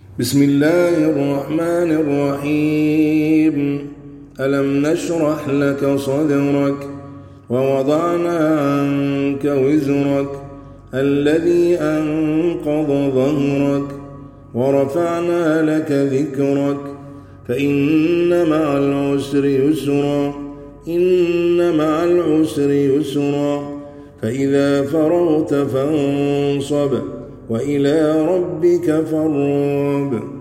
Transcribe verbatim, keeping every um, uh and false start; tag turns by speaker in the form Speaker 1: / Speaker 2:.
Speaker 1: بسم الله الرحمن الرحيم. ألم نشرح لك صدرك ووضعنا عنك وزرك الذي أنقض ظهرك ورفعنا لك ذكرك فإن مع العسر يسرا إن مع العسر يسرا فإذا فرغت فانصب وإلى ربك فارغب.